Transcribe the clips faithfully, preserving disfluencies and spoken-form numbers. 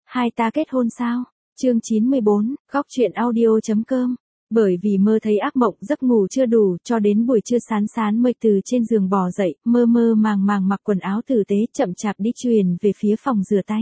hai ta kết hôn sao? Chương chín mươi bốn, góc truyện audio chấm com. Bởi vì mơ thấy ác mộng, giấc ngủ chưa đủ, cho đến buổi trưa Sán Sán mới từ trên giường bò dậy, mơ mơ màng màng mặc quần áo tử tế, chậm chạp đi truyền về phía phòng rửa tay.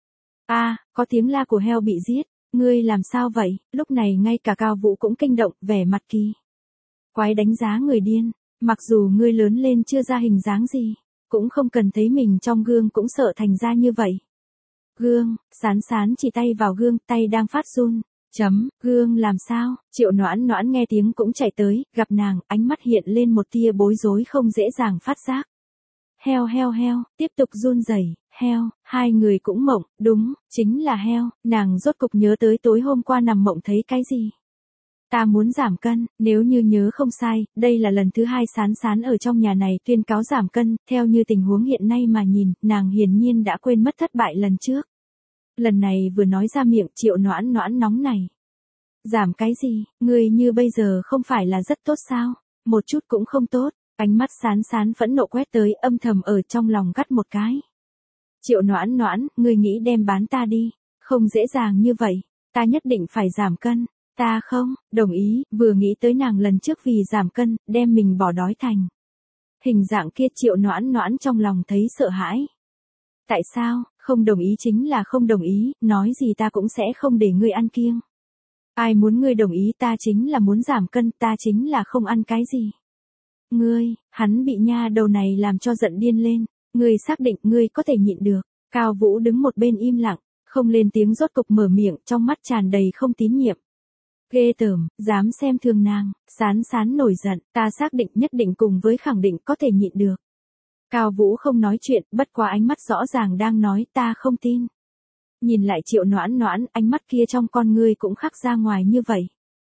A, à, có tiếng la của heo bị giết, ngươi làm sao vậy? Lúc này ngay cả Cao Vũ cũng kinh động, vẻ mặt kỳ quái đánh giá người điên, mặc dù ngươi lớn lên chưa ra hình dáng gì, cũng không cần thấy mình trong gương cũng sợ thành ra như vậy. Gương, Sán Sán chỉ tay vào gương, tay đang phát run. Chấm, gương làm sao? Triệu Noãn Noãn nghe tiếng cũng chạy tới, gặp nàng, ánh mắt hiện lên một tia bối rối không dễ dàng phát giác. Heo heo heo, tiếp tục run rẩy, heo, hai người cũng mộng, đúng, chính là heo, nàng rốt cục nhớ tới tối hôm qua nằm mộng thấy cái gì. Ta muốn giảm cân, nếu như nhớ không sai, đây là lần thứ hai Sán Sán ở trong nhà này tuyên cáo giảm cân, theo như tình huống hiện nay mà nhìn, nàng hiển nhiên đã quên mất thất bại lần trước. Lần này vừa nói ra miệng, Triệu Noãn Noãn nóng này. Giảm cái gì, ngươi như bây giờ không phải là rất tốt sao, một chút cũng không tốt, ánh mắt Sán Sán phẫn nộ quét tới, âm thầm ở trong lòng gắt một cái. Triệu Noãn Noãn, ngươi nghĩ đem bán ta đi, không dễ dàng như vậy, ta nhất định phải giảm cân. Ta không, đồng ý, vừa nghĩ tới nàng lần trước vì giảm cân, đem mình bỏ đói thành hình dạng kia, Triệu Noãn Noãn trong lòng thấy sợ hãi. Tại sao, không đồng ý chính là không đồng ý, nói gì ta cũng sẽ không để ngươi ăn kiêng. Ai muốn ngươi đồng ý, ta chính là muốn giảm cân, ta chính là không ăn cái gì. Ngươi, hắn bị nha đầu này làm cho giận điên lên, ngươi xác định ngươi có thể nhịn được. Cao Vũ đứng một bên im lặng, không lên tiếng, rốt cục mở miệng, trong mắt tràn đầy không tín nhiệm. Ghê tởm, dám xem thường nàng, Sán Sán nổi giận, ta xác định nhất định cùng với khẳng định có thể nhịn được. Cao Vũ không nói chuyện, bất quá ánh mắt rõ ràng đang nói ta không tin. Nhìn lại Triệu Noãn Noãn, ánh mắt kia trong con ngươi cũng khắc ra ngoài như vậy.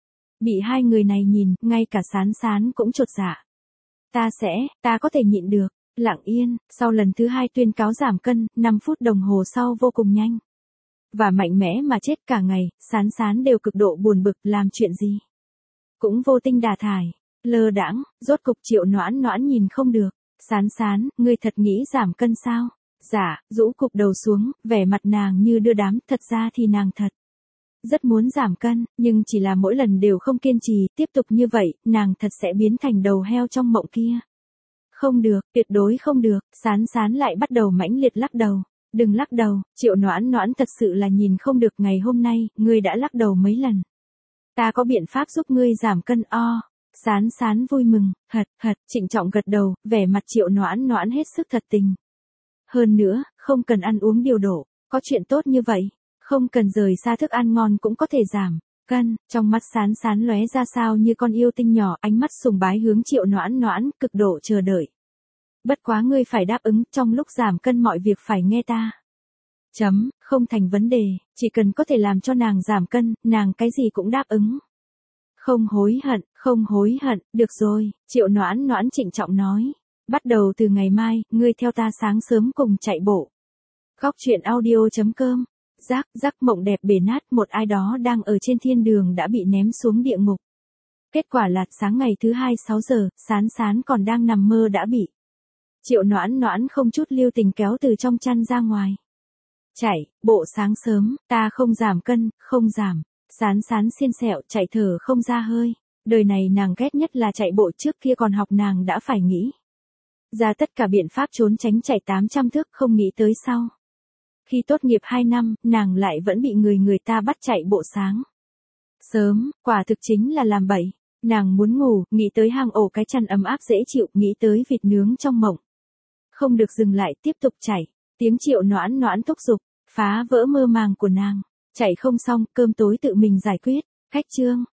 Bị hai người này nhìn, ngay cả Sán Sán cũng chột dạ. Ta sẽ, ta có thể nhịn được, lặng yên, sau lần thứ hai tuyên cáo giảm cân, năm phút đồng hồ sau vô cùng nhanh. Và mạnh mẽ mà chết cả ngày, Sán Sán đều cực độ buồn bực, làm chuyện gì cũng vô tinh đà thải, lơ đãng, rốt cục Triệu Noãn Noãn nhìn không được. Sán Sán, ngươi thật nghĩ giảm cân sao? Dạ, rũ cụp đầu xuống, vẻ mặt nàng như đưa đám, thật ra thì nàng thật rất muốn giảm cân, nhưng chỉ là mỗi lần đều không kiên trì, tiếp tục như vậy, nàng thật sẽ biến thành đầu heo trong mộng kia. Không được, tuyệt đối không được, Sán Sán lại bắt đầu mãnh liệt lắc đầu. Đừng lắc đầu, Triệu Noãn Noãn thật sự là nhìn không được, ngày hôm nay, ngươi đã lắc đầu mấy lần. Ta có biện pháp giúp ngươi giảm cân o. Sán Sán vui mừng, hật, hật, trịnh trọng gật đầu, vẻ mặt Triệu Noãn Noãn hết sức thật tình. Hơn nữa, không cần ăn uống điều độ, có chuyện tốt như vậy, không cần rời xa thức ăn ngon cũng có thể giảm cân. Trong mắt Sán Sán lóe ra sao như con yêu tinh nhỏ, ánh mắt sùng bái hướng Triệu Noãn Noãn, cực độ chờ đợi. Bất quá ngươi phải đáp ứng, trong lúc giảm cân mọi việc phải nghe ta. Chấm, không thành vấn đề, chỉ cần có thể làm cho nàng giảm cân, nàng cái gì cũng đáp ứng. Không hối hận, không hối hận, được rồi, Triệu Noãn Noãn trịnh trọng nói. Bắt đầu từ ngày mai, ngươi theo ta sáng sớm cùng chạy bộ. Góc truyện audio chấm com. Giác, giác mộng đẹp bể nát, một ai đó đang ở trên thiên đường đã bị ném xuống địa ngục. Kết quả là sáng ngày thứ hai sáu giờ, Sán Sán còn đang nằm mơ đã bị Triệu Noãn Noãn không chút lưu tình kéo từ trong chăn ra ngoài. Chạy, bộ sáng sớm, ta không giảm cân, không giảm. Sán Sán xiên xẹo, chạy thở không ra hơi. Đời này nàng ghét nhất là chạy bộ, trước kia còn học nàng đã phải nghĩ ra tất cả biện pháp trốn tránh chạy tám trăm thước, không nghĩ tới sau. Khi tốt nghiệp hai năm, nàng lại vẫn bị người người ta bắt chạy bộ sáng sớm, quả thực chính là làm bậy. Nàng muốn ngủ, nghĩ tới hang ổ cái chăn ấm áp dễ chịu, nghĩ tới vịt nướng trong mộng. Không được dừng lại, tiếp tục chạy. Tiếng Triệu Noãn Noãn thúc giục, phá vỡ mơ màng của nàng. Chạy không xong, cơm tối tự mình giải quyết. Khách trương,